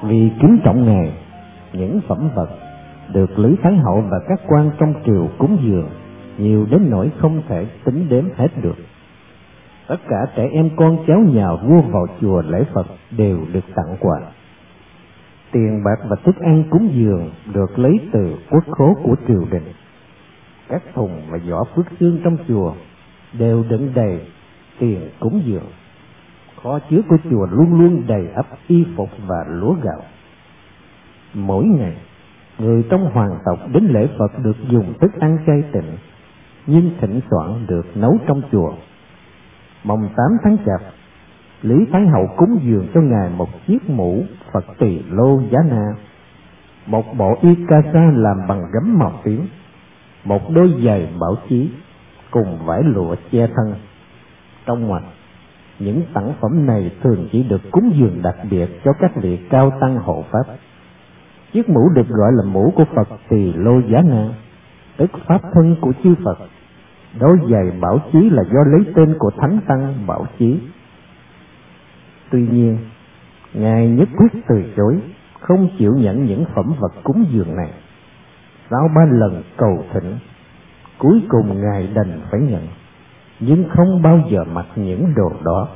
Vì kính trọng Ngài, những phẩm vật được Lý Thái Hậu và các quan trong triều cúng dường nhiều đến nỗi không thể tính đếm hết được. Tất cả trẻ em con cháu nhà vua vào chùa lễ Phật đều được tặng quà. Tiền bạc và thức ăn cúng dường được lấy từ quốc khố của triều đình. Các thùng và giỏ phước xương trong chùa đều đựng đầy tiền cúng dường. Kho chứa của chùa luôn luôn đầy ắp y phục và lúa gạo. Mỗi ngày, người trong hoàng tộc đến lễ Phật được dùng thức ăn chay tịnh, nhưng thỉnh thoảng được nấu trong chùa. Mồng 8 tháng Chạp, Lý Thái Hậu cúng dường cho Ngài một chiếc mũ Phật Tỳ Lô Giá Na, một bộ y ca sa làm bằng gấm màu tím, một đôi giày bảo chí cùng vải lụa che thân. Trong ngoặc, những sản phẩm này thường chỉ được cúng dường đặc biệt cho các vị cao tăng hộ pháp. Chiếc mũ được gọi là mũ của Phật Tỳ Lô Giá Na, tức pháp thân của chư Phật. Đôi giày bảo chí là do lấy tên của Thánh Tăng Bảo Chí. Tuy nhiên, Ngài nhất quyết từ chối, không chịu nhận những phẩm vật cúng dường này. Sau 3 lần cầu thỉnh, cuối cùng Ngài đành phải nhận, nhưng không bao giờ mặc những đồ đó.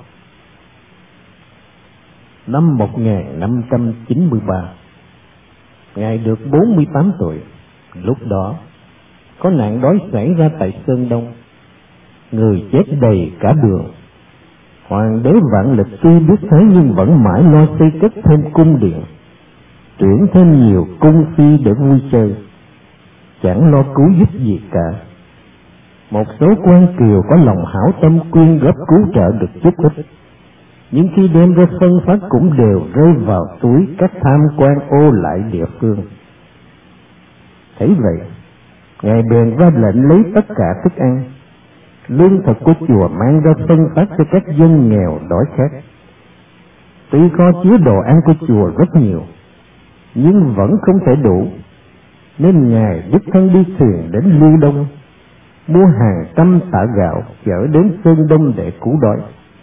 Năm 1593, Ngài được 48 tuổi. Lúc đó, có nạn đói xảy ra tại Sơn Đông, người chết đầy cả đường. Hoàng đế Vạn Lịch tuy biết thế nhưng vẫn mãi lo xây cất thêm cung điện, tuyển thêm nhiều cung phi để vui chơi, chẳng lo cứu giúp gì cả. Một số quan kiều có lòng hảo tâm quyên góp cứu trợ được chút ít, nhưng khi đem ra phân phát cũng đều rơi vào túi các tham quan ô lại địa phương. Thấy vậy, Ngài bèn ra lệnh lấy tất cả thức ăn, lương thực của chùa mang ra phân phát cho các dân nghèo đói khát. Tuy kho chứa đồ ăn của chùa rất nhiều, nhưng vẫn không thể đủ, nên Ngài đích thân đi thuyền đến Lưu Đông, mua hàng trăm tạ gạo chở đến Sơn Đông để cứu đói.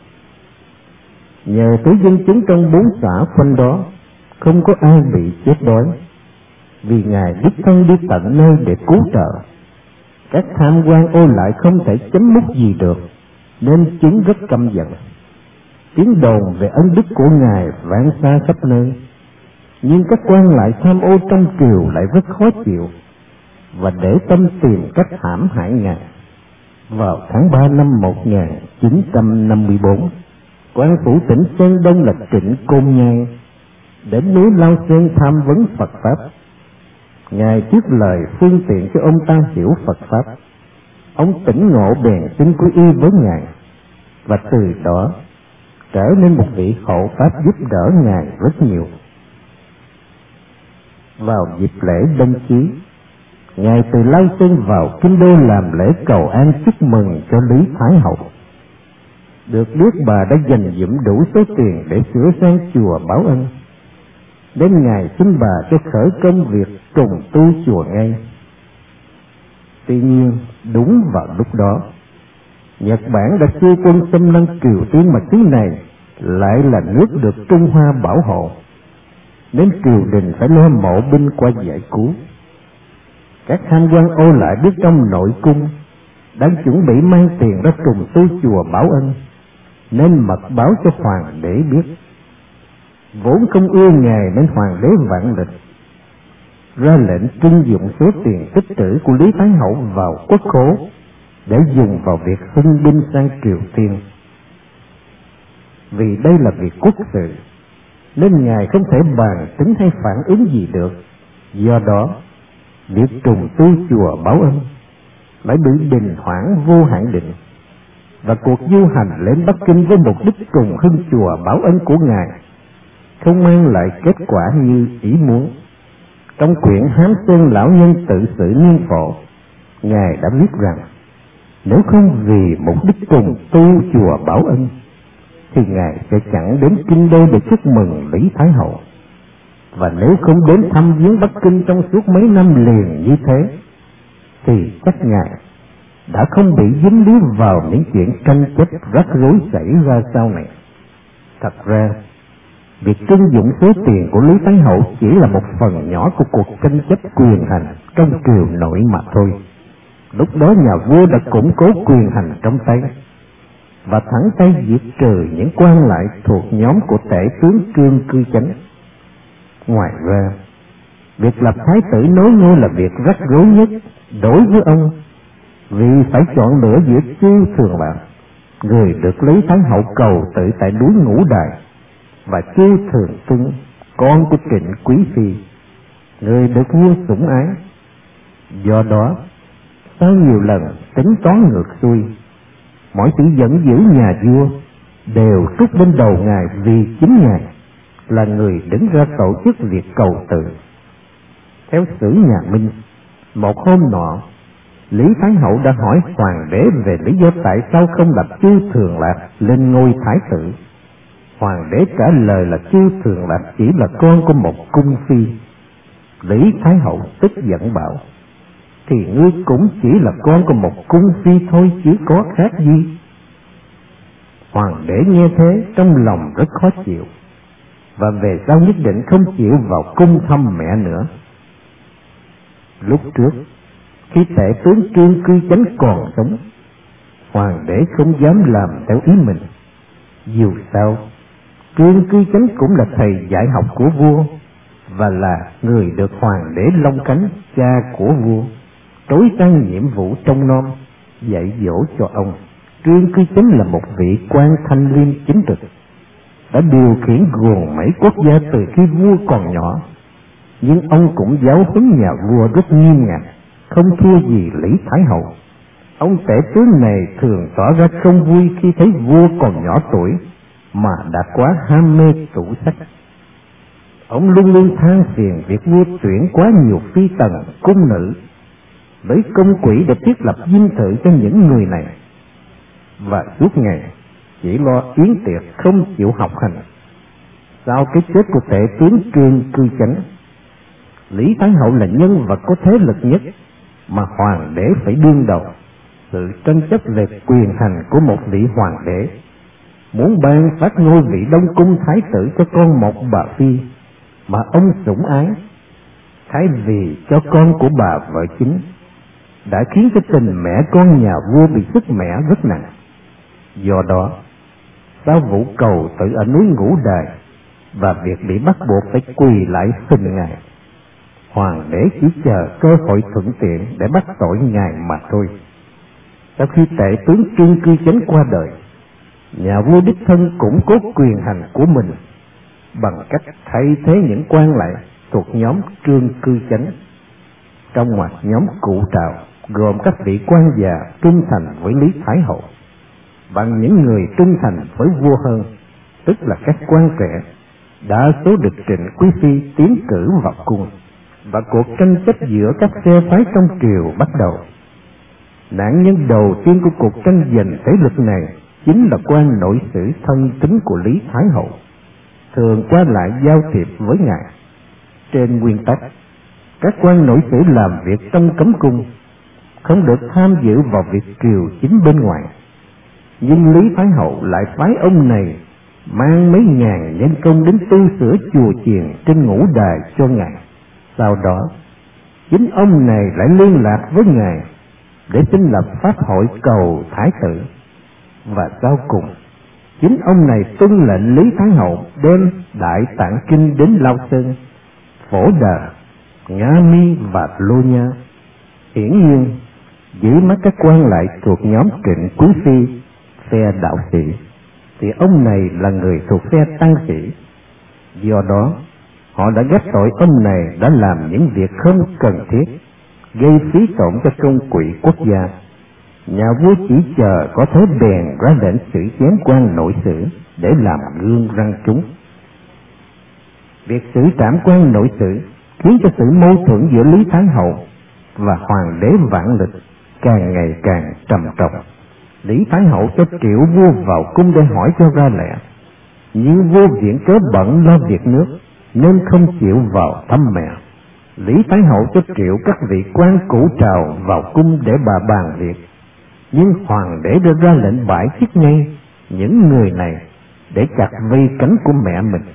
Nhờ tới dân chúng trong 4 xã quanh đó không có ai bị chết đói, vì Ngài đích thân đi tận nơi để cứu trợ. Các tham quan ô lại không thể chấm mút gì được, nên chúng rất căm giận. Tiếng đồn về ân đức của Ngài vang xa khắp nơi, nhưng các quan lại tham ô trong triều lại rất khó chịu và để tâm tìm cách hãm hại Ngài. Vào tháng 3 năm 1954, quan phủ tỉnh Sơn Đông là Trịnh Côn Nhai đến núi Lao Sơn tham vấn Phật pháp. Ngài trước lời phương tiện cho ông ta hiểu Phật pháp. Ông tỉnh ngộ bèn xin quy y với Ngài, và từ đó trở nên một vị hộ pháp giúp đỡ Ngài rất nhiều. Vào dịp lễ Đông Chí, Ngài từ Lao Sơn vào Kinh Đô làm lễ cầu an chúc mừng cho Lý Thái Hậu. Được biết bà đã dành dụm đủ số tiền để sửa sang chùa báo ân, đến Ngài xin bà cho khởi công việc trùng tu chùa ngay. Tuy nhiên, đúng vào lúc đó, Nhật Bản đã chia quân xâm lăng Triều Tiên, mà xứ này lại là nước được Trung Hoa bảo hộ, nên triều đình phải lo mộ binh qua giải cứu. Các tham quan ô lại biết trong nội cung đang chuẩn bị mang tiền ra trùng tu chùa bảo ân, nên mật báo cho hoàng đế biết. Vốn không ưa Ngài nên hoàng đế Vạn Lịch ra lệnh trưng dụng số tiền tích trữ của Lý Thái Hậu vào quốc khố để dùng vào việc hưng binh sang Triều Tiên. Vì đây là việc quốc sự, nên Ngài không thể bàn tính hay phản ứng gì được. Do đó, việc trùng tu chùa bảo ân lại bị đình hoãn vô hạn định, và cuộc du hành lên Bắc Kinh với mục đích trùng hưng chùa bảo ân của Ngài không mang lại kết quả như ý muốn. Trong quyển Hán Sơn Lão Nhân Tự Sự Niên Phổ, Ngài đã viết rằng nếu không vì mục đích trùng tu chùa bảo ân thì Ngài sẽ chẳng đến Kinh Đô để chúc mừng Lý Thái Hậu. Và nếu không đến thăm viếng Bắc Kinh trong suốt mấy năm liền như thế, thì chắc Ngài đã không bị dính líu vào những chuyện tranh chấp rắc rối xảy ra sau này. Thật ra, Việc trưng dụng số tiền của Lý Thái Hậu chỉ là một phần nhỏ của cuộc tranh chấp quyền hành trong triều nội mà thôi. Lúc đó nhà vua đã củng cố quyền hành trong tay và thẳng tay diệt trừ những quan lại thuộc nhóm của tể tướng Trương Cư Chánh. Ngoài ra, việc lập thái tử nối ngôi là việc rắc rối nhất đối với ông, vì phải chọn lựa giữa Chu Thường Lạc, người được Lý Thái Hậu cầu tự tại núi Ngũ Đài, và Chu Thường Tuân, con của Trịnh Quý Phi, người được vua sủng ái. Do đó, sau nhiều lần tính toán ngược xuôi, mọi sự giận dữ nhà vua đều trút lên đầu ngài, vì chính ngài là người đứng ra tổ chức việc cầu tự. Theo sử nhà Minh, một hôm nọ, Lý Thái Hậu đã hỏi hoàng đế về lý do tại sao không lập Chu Thường Lạc lên ngôi thái tử. Hoàng đế trả lời là Chu Thường Lạc chỉ là con của một cung phi. Lý Thái Hậu tức giận bảo: thì ngươi cũng chỉ là con của một cung phi thôi chứ có khác gì. Hoàng đế nghe thế trong lòng rất khó chịu, và về sau nhất định không chịu vào cung thăm mẹ nữa. Lúc trước, khi tể tướng Trương Cư Chánh còn sống, hoàng đế không dám làm theo ý mình. Dù sao, Trương Cư Chánh cũng là thầy dạy học của vua, và là người được hoàng đế Long Khánh, cha của vua, trối trăng nhiệm vụ trông nom, dạy dỗ cho ông. Trương Cư Chánh là một vị quan thanh liêm chính trực, đã điều khiển guồng mấy quốc gia từ khi vua còn nhỏ, nhưng ông cũng giáo huấn nhà vua rất nghiêm ngặt, không thua gì Lý Thái Hậu. Ông tể tướng này thường tỏ ra không vui khi thấy vua còn nhỏ tuổi mà đã quá ham mê tủ sách. Ông luôn luôn than phiền việc vua tuyển quá nhiều phi tần cung nữ, lấy công quỹ để thiết lập dinh thự cho những người này, và suốt ngày chỉ lo yến tiệc không chịu học hành. Sau cái chết của tể tướng Trương Cư Chánh, Lý Thái Hậu là nhân vật có thế lực nhất mà hoàng đế phải đương đầu sự tranh chấp về quyền hành của một vị hoàng đế, muốn ban phát ngôi vị Đông Cung thái tử cho con một bà phi mà ông sủng ái, thay vì cho con của bà vợ chính, đã khiến cho tình mẹ con nhà vua bị sức mẻ rất nặng. Do đó, sau vụ cầu tự ở núi Ngũ Đài và việc bị bắt buộc phải quỳ lại xin ngài, hoàng đế chỉ chờ cơ hội thuận tiện để bắt tội ngài mà thôi. Sau khi tể tướng Trương Cư Chánh qua đời, nhà vua đích thân củng cố quyền hành của mình bằng cách thay thế những quan lại thuộc nhóm Trương Cư Chánh. Trong ngoặc nhóm Cụ Trào gồm các vị quan già trung thành với Lý Thái Hậu, bằng những người trung thành với vua hơn, tức là các quan trẻ, đa số được Trịnh Quý Phi tiến cử vào cung, và cuộc tranh chấp giữa các phe phái trong triều bắt đầu. Nạn nhân đầu tiên của cuộc tranh giành thế lực này chính là quan nội sử thân tín của Lý Thái Hậu, thường qua lại giao thiệp với ngài. Trên nguyên tắc, các quan nội sử làm việc trong cấm cung, không được tham dự vào việc triều chính bên ngoài. Nhưng Lý Thái Hậu lại phái ông này mang mấy ngàn nhân công đến tu sửa chùa chiền trên Ngũ Đài cho ngài. Sau đó, chính ông này lại liên lạc với ngài để xin lập pháp hội cầu thái tử. Và sau cùng, chính ông này tuân lệnh Lý Thái Hậu đem Đại Tạng Kinh đến Lao Sơn, Phổ Đà, Nga Mi và Lô Nha. Hiển nhiên, dưới mắt các quan lại thuộc nhóm Trịnh Quý Phi, phe đạo sĩ, thì ông này là người thuộc phe tăng sĩ. Do đó, họ đã gác tội ông này đã làm những việc không cần thiết, gây phí tổn cho công quỹ quốc gia. Nhà vua chỉ chờ có thế bèn ra lệnh xử chém quan nội sử để làm gương răn chúng. Việc xử trảm quan nội sử khiến cho sự mâu thuẫn giữa Lý Thái Hậu và hoàng đế Vạn Lịch càng ngày càng trầm trọng. Lý Thái Hậu cho triệu vua vào cung để hỏi cho ra lẽ, nhưng vua viện cớ bận lo việc nước nên không chịu vào thăm mẹ. Lý Thái Hậu cho triệu các vị quan Cụ Trào vào cung để bà bàn việc, nhưng hoàng đế đưa ra lệnh bãi chức ngay những người này để chặt vây cánh của mẹ mình.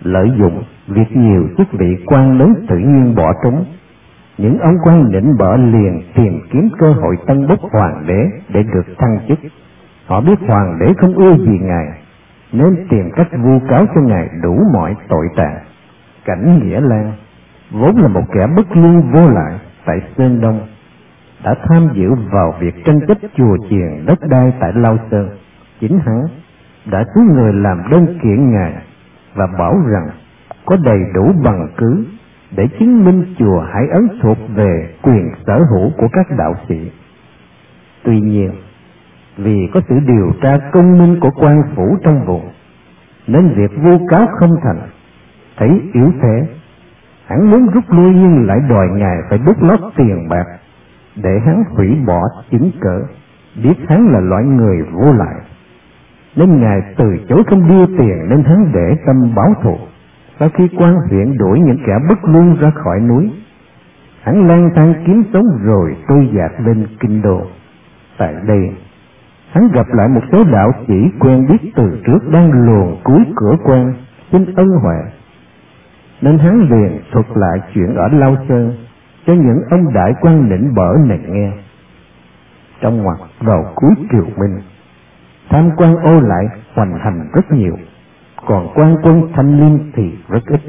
lợi dụng việc nhiều chức vị quan lớn tự nhiên bỏ trốn. Những ông quan nịnh bợ liền tìm kiếm cơ hội tân bốc hoàng đế để được thăng chức. Họ biết hoàng đế không ưa gì ngài, nên tìm cách vu cáo cho ngài đủ mọi tội trạng. Cảnh Nghĩa Lan, vốn là một kẻ bất lương vô lại tại Sơn Đông, đã tham dự vào việc tranh chấp chùa chiền đất đai tại Lao Sơn. Chính hắn đã cứu người làm đơn kiện ngài và bảo rằng có đầy đủ bằng cứ để chứng minh chùa Hải Ấn thuộc về quyền sở hữu của các đạo sĩ. Tuy nhiên, vì có sự điều tra công minh của quan phủ trong vùng, nên việc vu cáo không thành. Thấy yếu thế, hắn muốn rút lui nhưng lại đòi ngài phải đút lót tiền bạc để hắn hủy bỏ chứng cớ, biết hắn là loại người vô lại. Nên ngài từ chối không đưa tiền, nên hắn để tâm báo thù. Sau khi quan huyện đuổi những kẻ bất lương ra khỏi núi, hắn lang thang kiếm sống rồi trôi dạt lên Kinh Đô. Tại đây, hắn gặp lại một số đạo sĩ quen biết từ trước đang luồn cuối cửa quan xin ân huệ, nên hắn liền thuật lại chuyện ở Lao Sơn cho những ông đại quan nịnh bợ này nghe. Trong ngoặt vào cuối triều Minh, tham quan ô lại hoành hành rất nhiều, còn quan quân thanh liêm thì rất ít.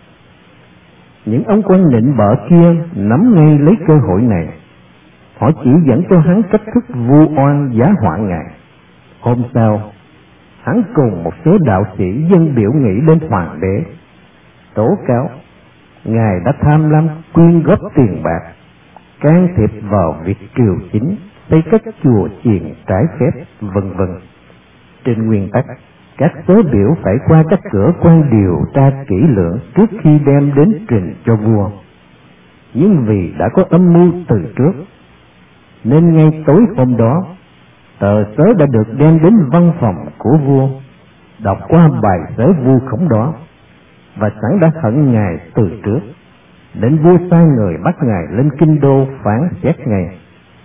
Những ông quan nịnh bợ kia nắm ngay lấy cơ hội này, họ chỉ dẫn cho hắn cách thức vu oan giá họa ngài. Hôm sau, hắn cùng một số đạo sĩ dân biểu nghị lên hoàng đế, tố cáo ngài đã tham lam quyên góp tiền bạc, can thiệp vào việc triều chính, xây các chùa chiền trái phép, vân vân. Trên nguyên tắc, các số biểu phải qua các cửa quan điều tra kỹ lưỡng trước khi đem đến trình cho vua. Nhưng vì đã có âm mưu từ trước, nên ngay tối hôm đó, tờ sớ đã được đem đến văn phòng của vua, đọc qua bài sớ vu khống đó, và sẵn đã hận ngài từ trước, nên vua sai người bắt ngài lên Kinh Đô phán xét ngay.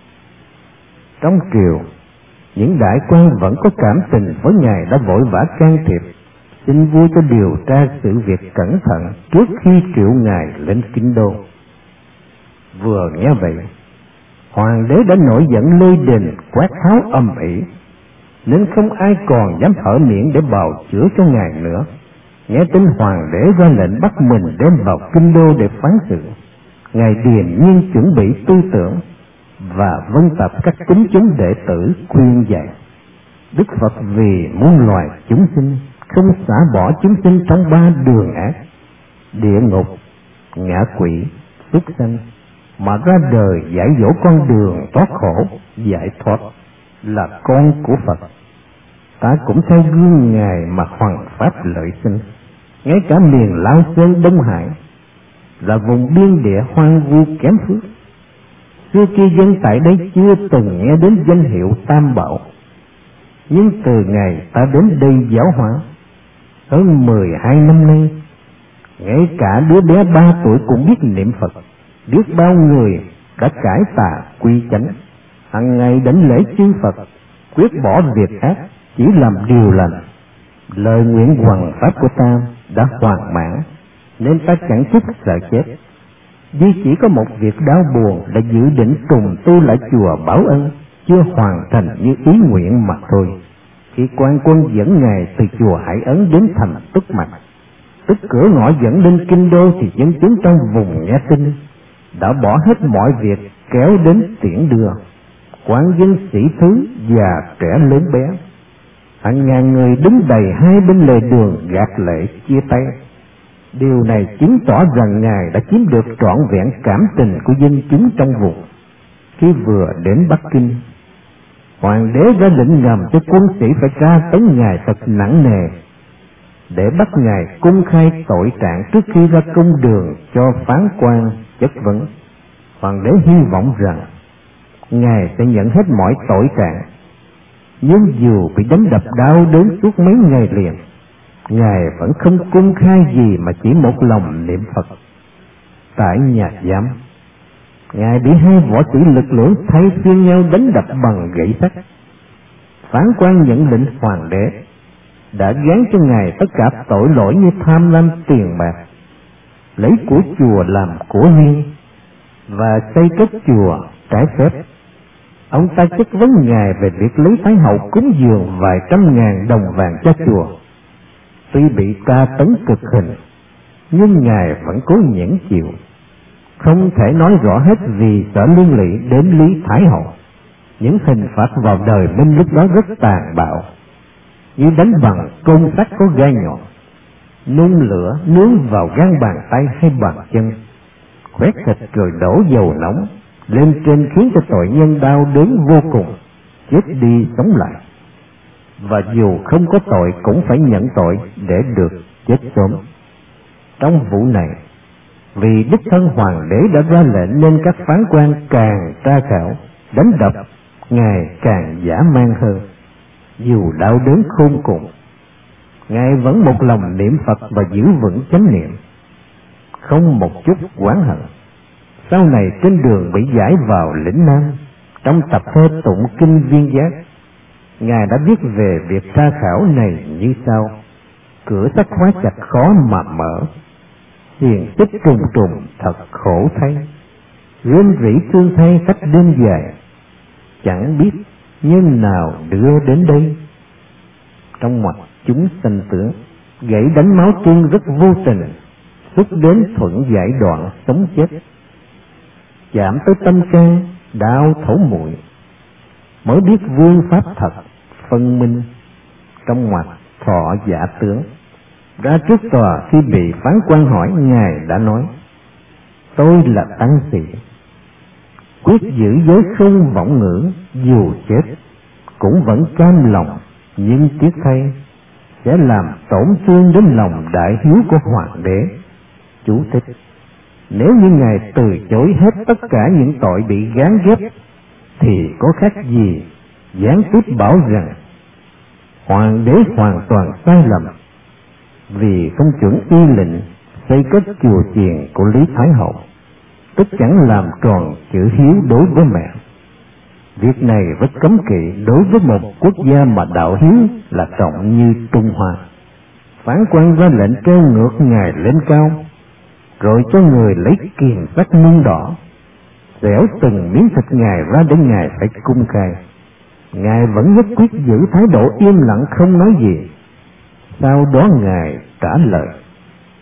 Trong triều, những đại quan vẫn có cảm tình với ngài đã vội vã can thiệp, xin vua cho điều tra sự việc cẩn thận trước khi triệu ngài lên Kinh Đô. Vừa nghe vậy, hoàng đế đã nổi giận lôi đình quát tháo ầm ĩ, nên không ai còn dám hở miệng để bào chữa cho ngài nữa. Nghe tin hoàng đế ra lệnh bắt mình đem vào Kinh Đô để phán xử, ngài điềm nhiên chuẩn bị tư tưởng và vân tập các tín chúng đệ tử khuyên dạy. Đức Phật vì muôn loài chúng sinh không xả bỏ chúng sinh trong ba đường ác, địa ngục, ngạ quỷ, súc sanh, mà ra đời dạy dỗ con đường thoát khổ, giải thoát, là con của Phật. Ta cũng theo gương ngài mà hoằng pháp lợi sinh. Ngay cả miền Lao Sơn Đông Hải là vùng biên địa hoang vu kém phước, xưa kia dân tại đây chưa từng nghe đến danh hiệu Tam Bảo. Nhưng từ ngày ta đến đây giáo hóa, hơn 12 năm nay, ngay cả đứa bé 3 tuổi cũng biết niệm Phật, biết bao người đã cải tà quy chánh, hằng ngày đảnh lễ chư Phật, quyết bỏ việc ác, chỉ làm điều lành. Lời nguyện hoằng pháp của ta đã hoàn mãn, nên ta chẳng chút sợ chết. Duy chỉ có một việc đau buồn là dự định trùng tu lại chùa Bảo Ân chưa hoàn thành như ý nguyện mà thôi. Khi quan quân dẫn ngài từ chùa Hải Ấn đến thành Tức Mạch, tức cửa ngõ dẫn lên Kinh Đô, thì dân chúng trong vùng nghe tin đã bỏ hết mọi việc kéo đến tiễn đưa. Quan dân sĩ thứ già trẻ lớn bé, hàng ngàn người đứng đầy hai bên lề đường gạt lệ chia tay. Điều này chứng tỏ rằng ngài đã chiếm được trọn vẹn cảm tình của dân chúng trong vùng. Khi vừa đến Bắc Kinh, hoàng đế ra lệnh ngầm cho quân sĩ phải tra tấn ngài thật nặng nề để bắt ngài công khai tội trạng trước khi ra công đường cho phán quan chất vấn. Hoàng đế hy vọng rằng ngài sẽ nhận hết mọi tội trạng, nhưng dù bị đánh đập đau đớn suốt mấy ngày liền, ngài vẫn không công khai gì mà chỉ một lòng niệm Phật. Tại nhà giam, ngài bị hai võ sĩ lực lưỡng thay phiên nhau đánh đập bằng gậy sắt. Phán quan nhận lệnh hoàng đế đã gán cho Ngài tất cả tội lỗi như tham lam tiền bạc, lấy của chùa làm của riêng và xây cất chùa trái phép. Ông ta chất vấn Ngài về việc lấy Thái hậu cúng dường vài trăm ngàn đồng vàng cho chùa. Tuy bị tra tấn cực hình, nhưng Ngài vẫn cố nhẫn chịu, không thể nói rõ hết vì sợ liên lụy đến Lý Thái hậu. Những hình phạt vào đời Minh lúc đó rất tàn bạo, như đánh bằng côn sắt có gai nhọn, nung lửa nướng vào gan bàn tay hay bàn chân, khoét thịt rồi đổ dầu nóng lên trên khiến cho tội nhân đau đớn vô cùng, chết đi sống lại, và dù không có tội cũng phải nhận tội để được chết sớm. Trong vụ này, vì đích thân hoàng đế đã ra lệnh nên các phán quan càng tra khảo, đánh đập Ngài càng dã man hơn. Dù đau đớn khôn cùng, Ngài vẫn một lòng niệm Phật và giữ vững chánh niệm, không một chút oán hận. Sau này trên đường bị giải vào lĩnh Nam, trong tập thơ tụng kinh Viên Giác, Ngài đã viết về việc tra khảo này như sau: cửa sắt khóa chặt khó mà mở, xiềng xích trùng trùng thật khổ thay, rên rỉ thương thay cách đêm dài, chẳng biết nhân nào đưa đến đây. Trong ngoặc chúng sanh tưởng, gãy đánh máu chân rất vô tình, xúc đến thuận giải đoạn sống chết, chạm tới tâm can đau thấu muội, mới biết vương pháp thật phân minh. Trong ngoặc thọ giả tướng, ra trước tòa khi bị phán quan hỏi, Ngài đã nói: tôi là tăng sĩ, quyết giữ giới không vọng ngữ, dù chết cũng vẫn cam lòng, nhưng tiếc thay sẽ làm tổn thương đến lòng đại hiếu của hoàng đế. Chú thích: nếu như Ngài từ chối hết tất cả những tội bị gán ghép, thì có khác gì gián tiếp bảo rằng hoàng đế hoàn toàn sai lầm vì không chuẩn y lệnh xây cất chùa chiền của Lý Thái hậu, tức chẳng làm tròn chữ hiếu đối với mẹ. Việc này rất cấm kỵ đối với một quốc gia mà đạo hiếu là trọng như Trung Hoa. Phán quan ra lệnh treo ngược Ngài lên cao, rồi cho người lấy kiềm sắt nung đỏ, xẻo từng miếng thịt Ngài ra để Ngài phải cung khai. Ngài vẫn nhất quyết giữ thái độ im lặng không nói gì. Sau đó Ngài trả lời: